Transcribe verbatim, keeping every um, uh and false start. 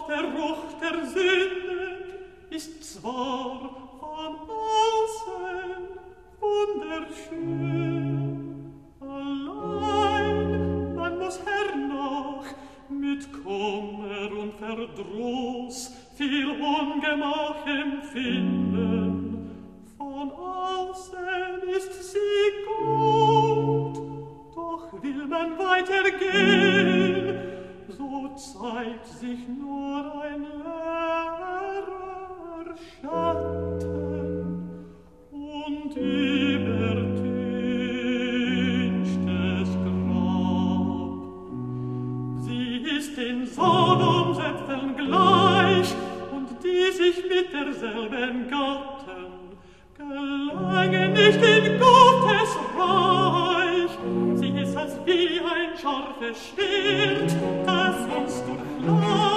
der Ruch der Sünde ist zwar von außen wunderschön, allein man muss hernach mit Kummer und Verdruss viel Ungemach empfinden. Von außen ist sie gut, doch will man weitergehen, so zeigt sich nur ein leerer Schatten und übertünchtes Grab. Sie ist den Sodomsäpfeln gleich und die sich mit derselben gatten, gelangen nicht in Gottes Reich. Sie ist als wie ein scharfes Schild, das uns durchläuft.